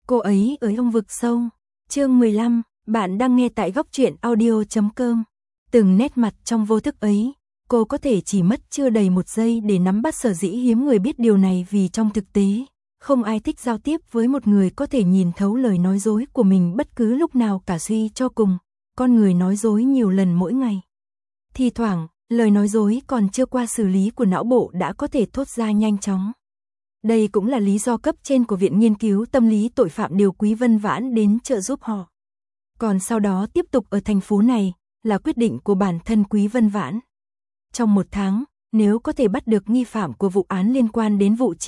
Cô ấy ở trong vực sâu. Chương 15, bạn đang nghe tại góc truyện audio.com. Từng nét mặt trong vô thức ấy, cô có thể chỉ mất chưa đầy một giây để nắm bắt. Sở dĩ hiếm người biết điều này vì trong thực tế, không ai thích giao tiếp với một người có thể nhìn thấu lời nói dối của mình bất cứ lúc nào cả. Suy cho cùng, con người nói dối nhiều lần mỗi ngày. Thì thoảng, lời nói dối còn chưa qua xử lý của não bộ đã có thể thốt ra nhanh chóng. Đây cũng là lý do cấp trên của Viện Nghiên cứu Tâm lý Tội phạm điều Quý Vân Vãn đến trợ giúp họ. Còn sau đó tiếp tục ở thành phố này là quyết định của bản thân Quý Vân Vãn. Trong một tháng, nếu có thể bắt được nghi phạm của vụ án liên quan đến vụ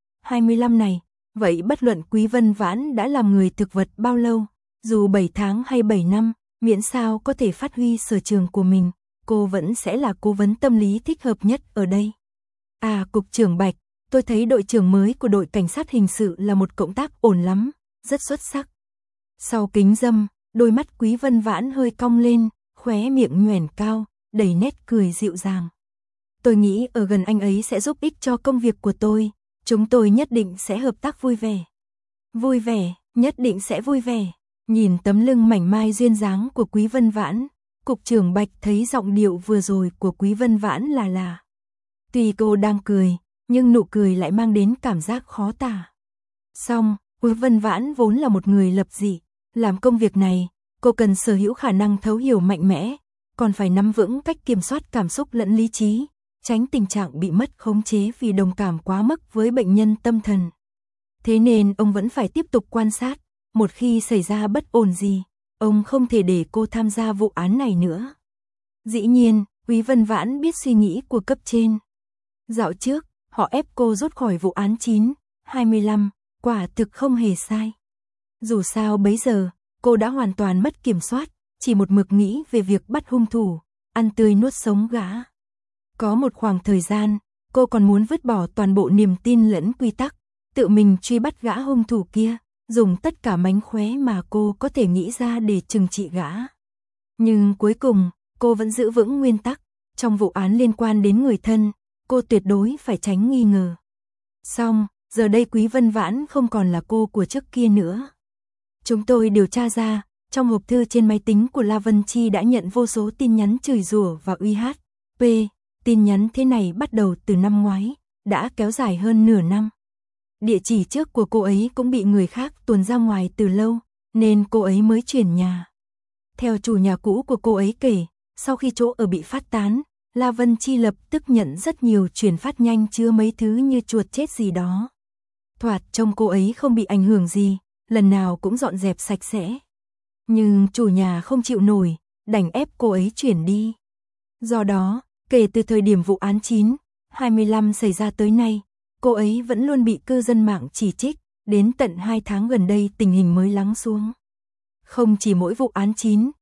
9/25 này, vậy bất luận Quý Vân Vãn đã làm người thực vật bao lâu, dù 7 tháng hay 7 năm, miễn sao có thể phát huy sở trường của mình, cô vẫn sẽ là cố vấn tâm lý thích hợp nhất ở đây. À, Cục trưởng Bạch, tôi thấy đội trưởng mới của đội cảnh sát hình sự là một cộng tác ổn lắm, rất xuất sắc. Sau kính râm, đôi mắt Quý Vân Vãn hơi cong lên, khóe miệng nhoẻn cao, đầy nét cười dịu dàng. Tôi nghĩ ở gần anh ấy sẽ giúp ích cho công việc của tôi, chúng tôi nhất định sẽ hợp tác vui vẻ. Vui vẻ, nhất định sẽ vui vẻ. Nhìn tấm lưng mảnh mai duyên dáng của Quý Vân Vãn, Cục trưởng Bạch thấy giọng điệu vừa rồi của Quý Vân Vãn là. Tuy cô đang cười, nhưng nụ cười lại mang đến cảm giác khó tả. Song, Quý Vân Vãn vốn là một người lập dị, làm công việc này, cô cần sở hữu khả năng thấu hiểu mạnh mẽ, còn phải nắm vững cách kiểm soát cảm xúc lẫn lý trí, tránh tình trạng bị mất khống chế vì đồng cảm quá mức với bệnh nhân tâm thần. Thế nên ông vẫn phải tiếp tục quan sát, một khi xảy ra bất ổn gì, ông không thể để cô tham gia vụ án này nữa. Dĩ nhiên, Quý Vân Vãn biết suy nghĩ của cấp trên. Dạo trước, họ ép cô rút khỏi vụ án 9/25, quả thực không hề sai. Dù sao bấy giờ, cô đã hoàn toàn mất kiểm soát, chỉ một mực nghĩ về việc bắt hung thủ, ăn tươi nuốt sống gã. Có một khoảng thời gian, cô còn muốn vứt bỏ toàn bộ niềm tin lẫn quy tắc, tự mình truy bắt gã hung thủ kia, dùng tất cả mánh khóe mà cô có thể nghĩ ra để trừng trị gã. Nhưng cuối cùng, cô vẫn giữ vững nguyên tắc, trong vụ án liên quan đến người thân, cô tuyệt đối phải tránh nghi ngờ. Xong, giờ đây Quý Vân Vãn không còn là cô của trước kia nữa. Chúng tôi điều tra ra, trong hộp thư trên máy tính của La Vân Chi đã nhận vô số tin nhắn chửi rủa và uy hiếp. Tin nhắn thế này bắt đầu từ năm ngoái, đã kéo dài hơn nửa năm. Địa chỉ trước của cô ấy cũng bị người khác tuồn ra ngoài từ lâu, nên cô ấy mới chuyển nhà. Theo chủ nhà cũ của cô ấy kể, sau khi chỗ ở bị phát tán, La Vân Chi lập tức nhận rất nhiều chuyển phát nhanh chứa mấy thứ như chuột chết gì đó. Thoạt trông cô ấy không bị ảnh hưởng gì, lần nào cũng dọn dẹp sạch sẽ. Nhưng chủ nhà không chịu nổi, đành ép cô ấy chuyển đi. Do đó, kể từ thời điểm vụ án 9/25 xảy ra tới nay, cô ấy vẫn luôn bị cư dân mạng chỉ trích, đến tận 2 tháng gần đây tình hình mới lắng xuống. Không chỉ mỗi vụ án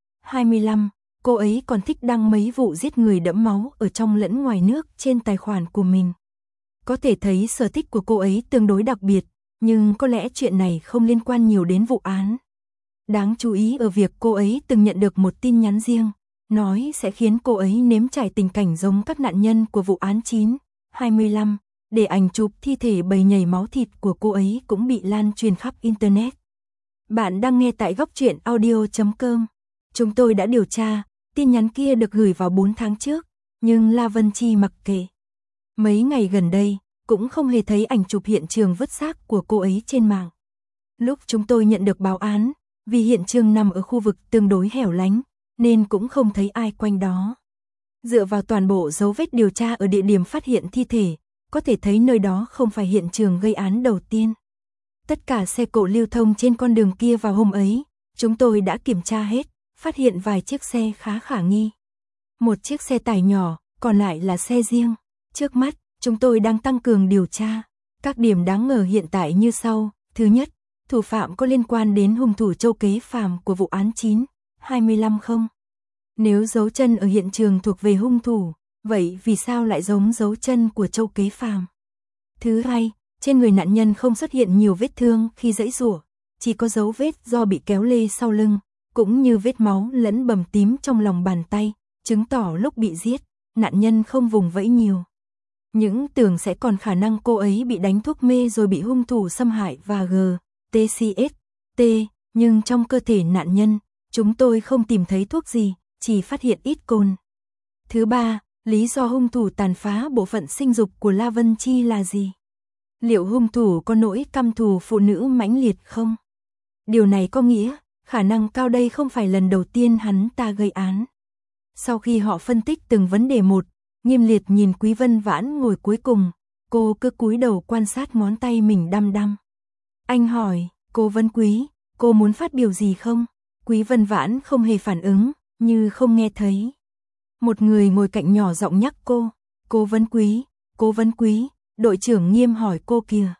9/25, cô ấy còn thích đăng mấy vụ giết người đẫm máu ở trong lẫn ngoài nước trên tài khoản của mình. Có thể thấy sở thích của cô ấy tương đối đặc biệt, nhưng có lẽ chuyện này không liên quan nhiều đến vụ án. Đáng chú ý ở việc cô ấy từng nhận được một tin nhắn riêng, nói sẽ khiến cô ấy nếm trải tình cảnh giống các nạn nhân của vụ án 9/25, để ảnh chụp thi thể bầy nhầy máu thịt của cô ấy cũng bị lan truyền khắp Internet. Bạn đang nghe tại góc truyện audio.com. Chúng tôi đã điều tra, tin nhắn kia được gửi vào 4 tháng trước, nhưng La Vân Chi mặc kệ. Mấy ngày gần đây, cũng không hề thấy ảnh chụp hiện trường vứt xác của cô ấy trên mạng. Lúc chúng tôi nhận được báo án, vì hiện trường nằm ở khu vực tương đối hẻo lánh, nên cũng không thấy ai quanh đó. Dựa vào toàn bộ dấu vết điều tra ở địa điểm phát hiện thi thể, có thể thấy nơi đó không phải hiện trường gây án đầu tiên. Tất cả xe cộ lưu thông trên con đường kia vào hôm ấy, chúng tôi đã kiểm tra hết, phát hiện vài chiếc xe khá khả nghi. Một chiếc xe tải nhỏ, còn lại là xe riêng. Trước mắt, chúng tôi đang tăng cường điều tra. Các điểm đáng ngờ hiện tại như sau. Thứ nhất, thủ phạm có liên quan đến hung thủ Châu Kế Phàm của vụ án 9/25 không? Nếu dấu chân ở hiện trường thuộc về hung thủ, vậy vì sao lại giống dấu chân của Châu Kế Phàm? Thứ hai, trên người nạn nhân không xuất hiện nhiều vết thương khi giãy giụa, chỉ có dấu vết do bị kéo lê sau lưng, cũng như vết máu lẫn bầm tím trong lòng bàn tay, chứng tỏ lúc bị giết, nạn nhân không vùng vẫy nhiều. Những tưởng sẽ còn khả năng cô ấy bị đánh thuốc mê rồi bị hung thủ xâm hại và GTCS, T, nhưng trong cơ thể nạn nhân, chúng tôi không tìm thấy thuốc gì, chỉ phát hiện ít cồn. Thứ ba, lý do hung thủ tàn phá bộ phận sinh dục của La Vân Chi là gì? Liệu hung thủ có nỗi căm thù phụ nữ mãnh liệt không? Điều này có nghĩa, khả năng cao đây không phải lần đầu tiên hắn ta gây án. Sau khi họ phân tích từng vấn đề một, Nghiêm Liệt nhìn Quý Vân Vãn ngồi cuối cùng, cô cứ cúi đầu quan sát ngón tay mình đăm đăm. Anh hỏi, cô Vân Quý, cô muốn phát biểu gì không? Quý Vân Vãn không hề phản ứng, như không nghe thấy. Một người ngồi cạnh nhỏ giọng nhắc cô Vân Quý, đội trưởng Nghiêm hỏi cô kìa.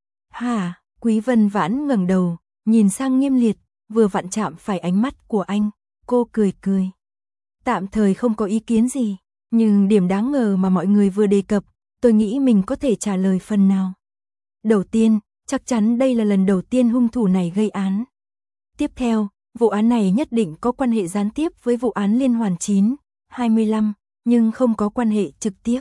Hả? Quý Vân Vãn ngẩng đầu, nhìn sang Nghiêm Liệt, vừa vặn chạm phải ánh mắt của anh, cô cười cười. Tạm thời không có ý kiến gì, nhưng điểm đáng ngờ mà mọi người vừa đề cập, tôi nghĩ mình có thể trả lời phần nào. Đầu tiên, chắc chắn đây là lần đầu tiên hung thủ này gây án. Tiếp theo, vụ án này nhất định có quan hệ gián tiếp với vụ án liên hoàn 9/25, nhưng không có quan hệ trực tiếp.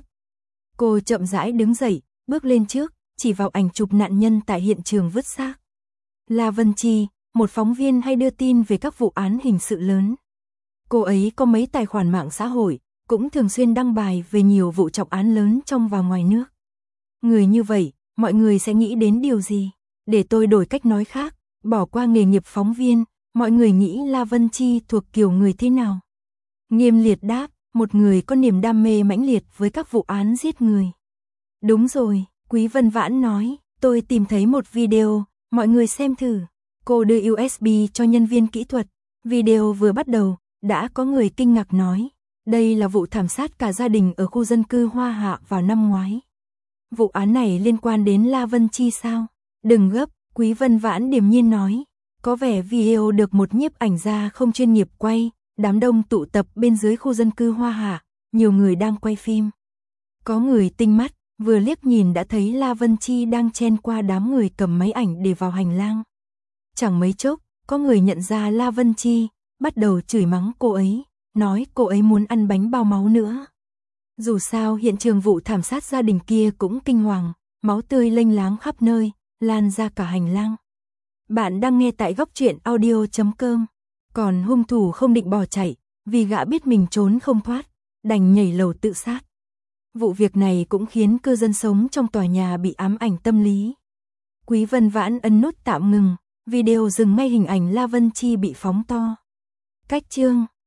Cô chậm rãi đứng dậy, bước lên trước, chỉ vào ảnh chụp nạn nhân tại hiện trường vứt xác. La Vân Chi, một phóng viên hay đưa tin về các vụ án hình sự lớn. Cô ấy có mấy tài khoản mạng xã hội, cũng thường xuyên đăng bài về nhiều vụ trọng án lớn trong và ngoài nước. Người như vậy, mọi người sẽ nghĩ đến điều gì? Để tôi đổi cách nói khác, bỏ qua nghề nghiệp phóng viên, mọi người nghĩ La Vân Chi thuộc kiểu người thế nào? Nghiêm Liệt đáp, một người có niềm đam mê mãnh liệt với các vụ án giết người. Đúng rồi, Quý Vân Vãn nói, tôi tìm thấy một video, mọi người xem thử. Cô đưa USB cho nhân viên kỹ thuật, video vừa bắt đầu, đã có người kinh ngạc nói, đây là vụ thảm sát cả gia đình ở khu dân cư Hoa Hạ vào năm ngoái. Vụ án này liên quan đến La Vân Chi sao? Đừng gấp, Quý Vân Vãn điềm nhiên nói, có vẻ video được một nhiếp ảnh gia không chuyên nghiệp quay, đám đông tụ tập bên dưới khu dân cư Hoa Hạ, nhiều người đang quay phim. Có người tinh mắt, vừa liếc nhìn đã thấy La Vân Chi đang chen qua đám người cầm máy ảnh để vào hành lang. Chẳng mấy chốc, có người nhận ra La Vân Chi, bắt đầu chửi mắng cô ấy, nói cô ấy muốn ăn bánh bao máu nữa. Dù sao hiện trường vụ thảm sát gia đình kia cũng kinh hoàng, máu tươi lênh láng khắp nơi, lan ra cả hành lang. Bạn đang nghe tại góc truyện audio.com. Còn hung thủ không định bỏ chạy, vì gã biết mình trốn không thoát, đành nhảy lầu tự sát. Vụ việc này cũng khiến cư dân sống trong tòa nhà bị ám ảnh tâm lý. Quý Vân Vãn ấn nút tạm ngừng, video dừng ngay hình ảnh La Vân Chi bị phóng to. Cách chương